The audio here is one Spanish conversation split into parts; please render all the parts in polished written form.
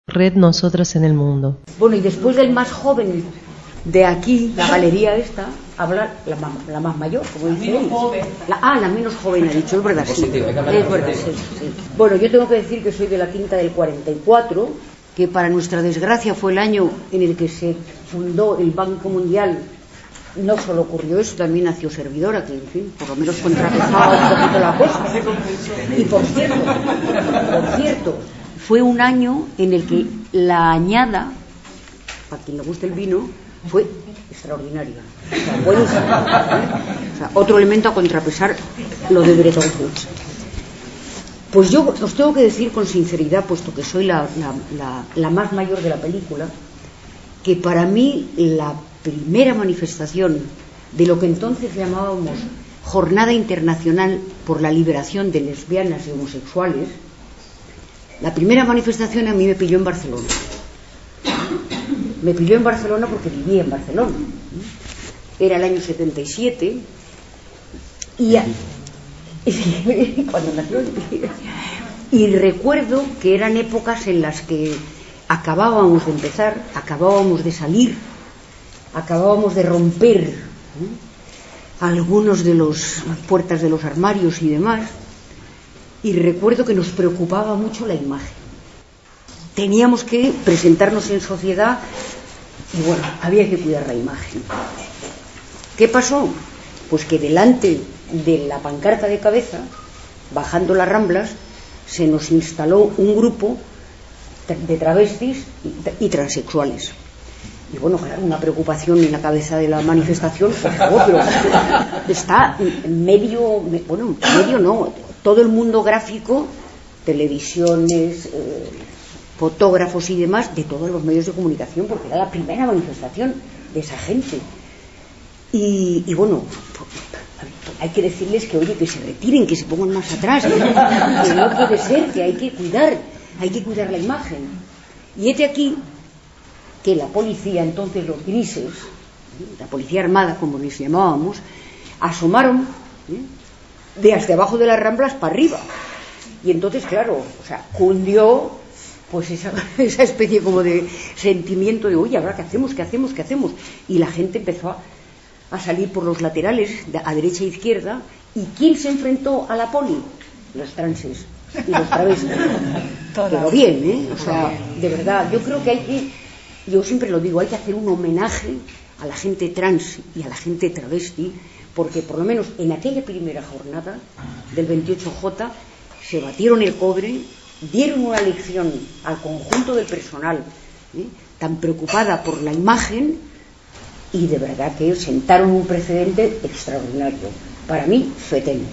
Red Nosotras en el Mundo. Bueno, y después del más joven de aquí, la galería esta, habla la más mayor, como dice él. La menos joven ha dicho, es verdad, sí. Es verdad, sí. Bueno, yo tengo que decir que soy de la quinta del 44, que para nuestra desgracia fue el año en el que se fundó el Banco Mundial. No solo ocurrió eso, también nació Servidora, que en fin, por lo menos contrapesaba un poquito la cosa. Y por cierto, fue un año en el que la añada, para quien le guste el vino, fue extraordinaria. O sea, buenísima. O sea, otro elemento a contrapesar lo de Bretton Woods. Pues yo os tengo que decir con sinceridad, puesto que soy la más mayor de la película, que para mí la primera manifestación de lo que entonces llamábamos Jornada Internacional por la Liberación de Lesbianas y Homosexuales, la primera manifestación a mí me pilló en Barcelona. Me pilló en Barcelona porque vivía en Barcelona. Era el año 77 y cuando nació. Y recuerdo que eran épocas en las que acabábamos de empezar, acabábamos de salir, acabábamos de romper algunos de las puertas de los armarios y demás. Y recuerdo que nos preocupaba mucho la imagen. Teníamos que presentarnos en sociedad y bueno, había que cuidar la imagen. ¿Qué pasó? Pues que delante de la pancarta de cabeza, bajando las Ramblas, se nos instaló un grupo de travestis y transexuales. Y bueno, claro, una preocupación en la cabeza de la manifestación, por favor, pero está medio no, todo el mundo gráfico, televisiones, fotógrafos y demás, de todos los medios de comunicación, porque era la primera manifestación de esa gente. Y bueno, hay que decirles que, oye, que se retiren, que se pongan más atrás, que no puede ser, que hay que cuidar la imagen. Y este aquí, que la policía, entonces los grises, la policía armada, como les llamábamos, asomaron de hasta abajo de las Ramblas para arriba. Y entonces, claro, o sea, cundió pues esa especie como de sentimiento de, oye, ¿ahora qué hacemos? Y la gente empezó a salir por los laterales, a derecha e izquierda. ¿Y quién se enfrentó a la poli? Los transes y los travestis. Pero bien, o sea, de verdad, yo creo que yo siempre lo digo, hay que hacer un homenaje a la gente trans y a la gente travesti, porque por lo menos en aquella primera jornada del 28J se batieron el cobre, dieron una lección al conjunto del personal tan preocupada por la imagen, y de verdad que sentaron un precedente extraordinario. Para mí, fetén.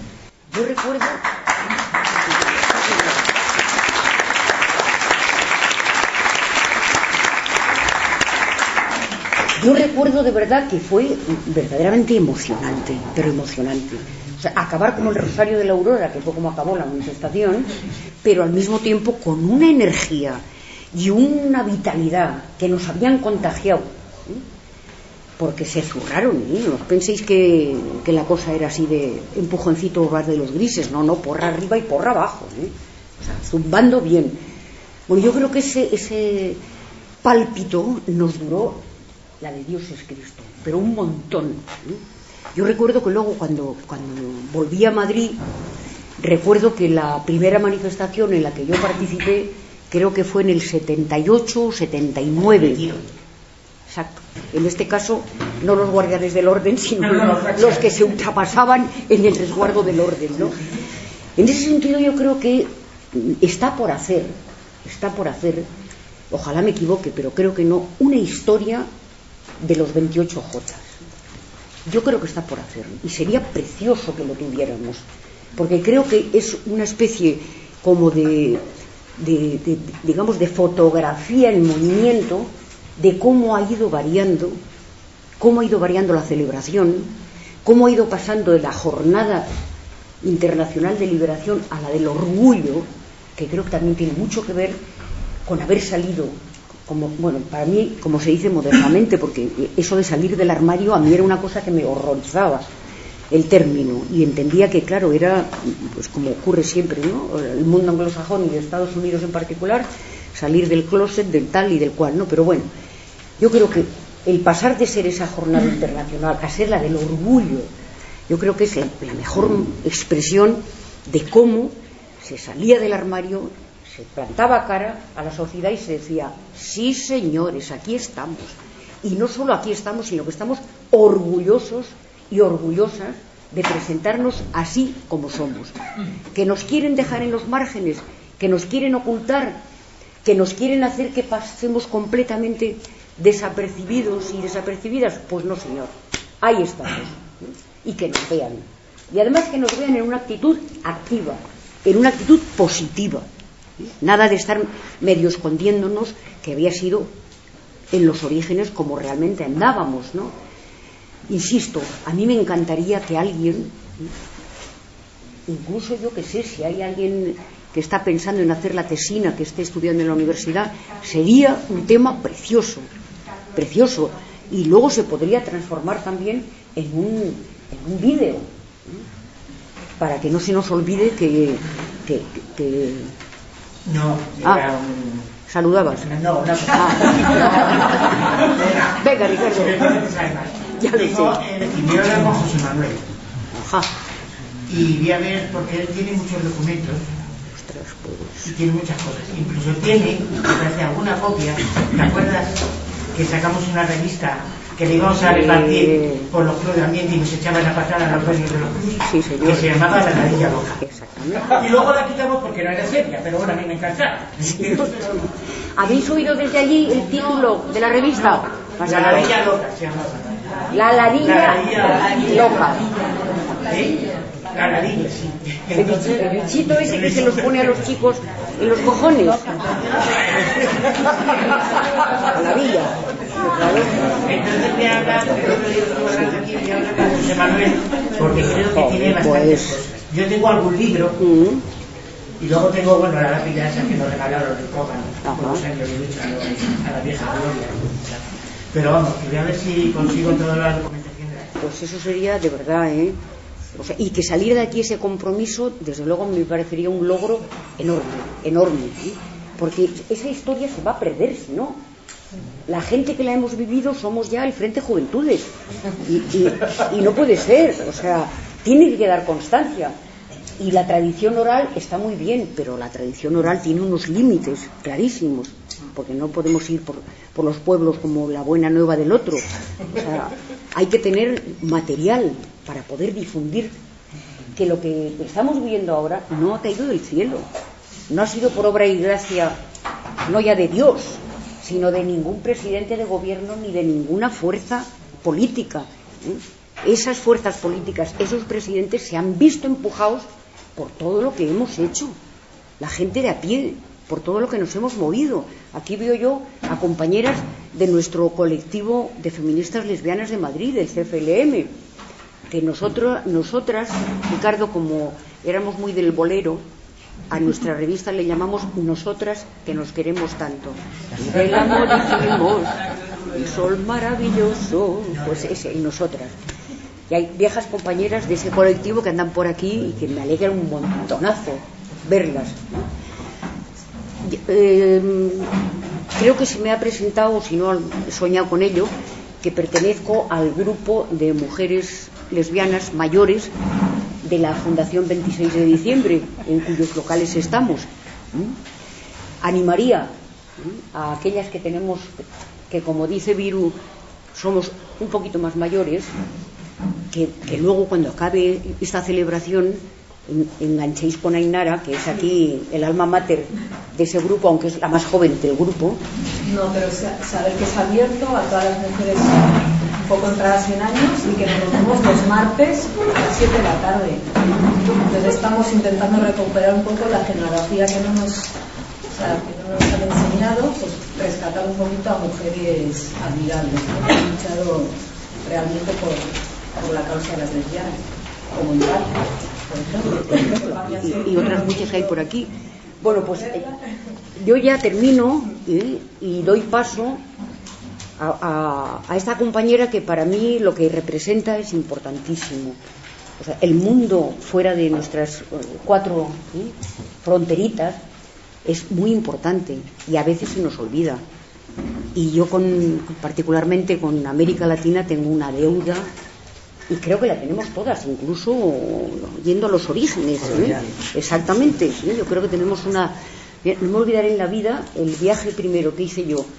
Yo recuerdo de verdad que fue verdaderamente emocionante, pero emocionante. O sea, acabar como el Rosario de la Aurora, que fue como acabó la manifestación, pero al mismo tiempo con una energía y una vitalidad que nos habían contagiado, porque se zurraron, no os penséis que la cosa era así de empujoncito de los grises, no, porra arriba y porra abajo, o sea, zumbando bien. Bueno, yo creo que ese pálpito nos duró, la de Dios es Cristo, pero un montón. Yo recuerdo que luego cuando volví a Madrid, recuerdo que la primera manifestación en la que yo participé, creo que fue en el 78 o 79. Exacto. En este caso, no los guardianes del orden, sino los que se ultrapasaban en el resguardo del orden, ¿no? En ese sentido yo creo que está por hacer, ojalá me equivoque, pero creo que no, una historia de los 28J. Yo creo que está por hacer, y sería precioso que lo tuviéramos, porque creo que es una especie como digamos, de fotografía en movimiento de cómo ha ido variando la celebración, cómo ha ido pasando de la Jornada Internacional de Liberación a la del orgullo, que creo que también tiene mucho que ver con haber salido, para mí, como se dice modernamente, porque eso de salir del armario a mí era una cosa que me horrorizaba el término, y entendía que, claro, era, pues como ocurre siempre, ¿no? El mundo anglosajón y de Estados Unidos en particular, salir del closet, del tal y del cual, ¿no? Pero bueno, yo creo que el pasar de ser esa jornada internacional a ser la del orgullo, yo creo que es la mejor expresión de cómo se salía del armario, se plantaba cara a la sociedad y se decía: sí, señores, aquí estamos. Y no solo aquí estamos, sino que estamos orgullosos y orgullosas de presentarnos así como somos. Que nos quieren dejar en los márgenes, que nos quieren ocultar, que nos quieren hacer que pasemos completamente desapercibidos y desapercibidas, pues no, señor, ahí estamos. Y que nos vean. Y además que nos vean en una actitud activa, en una actitud positiva. Nada de estar medio escondiéndonos, que había sido en los orígenes como realmente andábamos, ¿no? Insisto, a mí me encantaría que alguien, incluso yo que sé, si hay alguien que está pensando en hacer la tesina, que esté estudiando en la universidad, sería un tema precioso, precioso, y luego se podría transformar también en un vídeo, para que no se nos olvide que no, era un... ¿Saludabas? No. Venga, Ricardo. Ya lo sé. Voy a hablar con José Manuel. Ajá. Y voy a ver, porque él tiene muchos documentos. Ostras, pues... Y tiene muchas cosas. Incluso tiene, me parece, alguna copia. ¿Te acuerdas que sacamos una revista que le íbamos a repartir por los clubes de ambiente y nos echaban a pasar a los dueños de los clubes? Sí, señor. Que se llamaba La Ladilla Loca. Exactamente. Y luego la quitamos porque no era seria, pero bueno, a mí me encantaba. ¿Habéis oído desde allí el título de la revista? La Ladilla Loca se llamaba. La Ladilla Loca. ¿Sí? La ladilla, sí. El bichito ese que se los pone a los chicos en los cojones. La ladilla. Entonces voy a hablar, voy a hablar con José Manuel, porque creo que tiene bastantes cosas. Yo tengo algún libro, y luego tengo, bueno, la lápida esa que nos regalaron en Cogan, por los años de lucha a la vieja gloria. Pero vamos, que voy a ver si consigo toda la documentación. Pues eso sería de verdad, ¿eh? O sea, y que salir de aquí ese compromiso, desde luego me parecería un logro enorme, ¿eh? Porque esa historia se va a perder, si no. La gente que la hemos vivido somos ya el Frente Juventudes y no puede ser, o sea, tiene que quedar constancia. Y la tradición oral está muy bien, pero la tradición oral tiene unos límites clarísimos, porque no podemos ir por los pueblos como la buena nueva del otro. O sea, hay que tener material para poder difundir que lo que estamos viviendo ahora no ha caído del cielo, no ha sido por obra y gracia, no ya de Dios, sino de ningún presidente de gobierno ni de ninguna fuerza política. Esas fuerzas políticas, esos presidentes se han visto empujados por todo lo que hemos hecho, la gente de a pie, por todo lo que nos hemos movido. Aquí veo yo a compañeras de nuestro colectivo de feministas lesbianas de Madrid, del CFLM, que nosotras, Ricardo, como éramos muy del bolero, a nuestra revista le llamamos Nosotras que nos queremos tanto. Del amor hicimos un sol maravilloso, pues ese, y nosotras. Y hay viejas compañeras de ese colectivo que andan por aquí y que me alegran un montonazo verlas. Creo que se me ha presentado, o si no he soñado con ello, que pertenezco al grupo de mujeres lesbianas mayores de la Fundación 26 de Diciembre, en cuyos locales estamos. Animaría a aquellas que tenemos, que como dice Viru, somos un poquito más mayores, que luego cuando acabe esta celebración enganchéis con Ainara, que es aquí el alma mater de ese grupo, aunque es la más joven del grupo. No, pero saber que es abierto a todas las mujeres un poco entradas en años y que nos reunimos los martes a las 7 de la tarde. Entonces estamos intentando recuperar un poco la genealogía que no nos han enseñado, pues rescatar un poquito a mujeres admirables, ¿no? Que han luchado realmente por la causa de las lesbianas, como Iván, por ejemplo. Y otras muchas que hay por aquí. Bueno, pues yo ya termino y doy paso a esta compañera que para mí lo que representa es importantísimo. O sea, el mundo fuera de nuestras 4 fronteritas es muy importante y a veces se nos olvida. Y yo particularmente con América Latina tengo una deuda, y creo que la tenemos todas, incluso yendo a los orígenes, exactamente, ¿sí? Yo creo que tenemos una... No me olvidaré en la vida el viaje primero que hice yo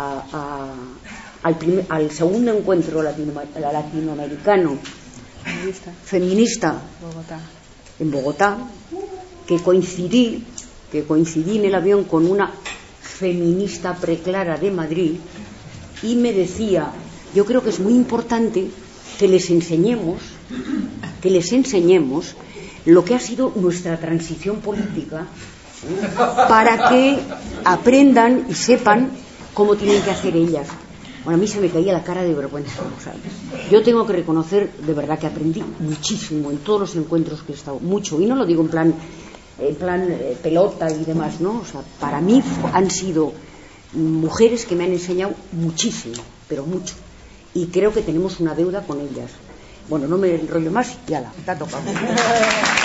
al segundo encuentro latinoamericano feminista en Bogotá, que coincidí en el avión con una feminista preclara de Madrid, y me decía: yo creo que es muy importante que les enseñemos lo que ha sido nuestra transición política, para que aprendan y sepan cómo tienen que hacer ellas. Bueno, a mí se me caía la cara de vergüenza. O sea, yo tengo que reconocer de verdad que aprendí muchísimo en todos los encuentros que he estado, mucho, y no lo digo en plan pelota y demás, ¿no? O sea, para mí han sido mujeres que me han enseñado muchísimo, pero mucho, y creo que tenemos una deuda con ellas. Bueno, no me enrollo más y ala, te ha tocado.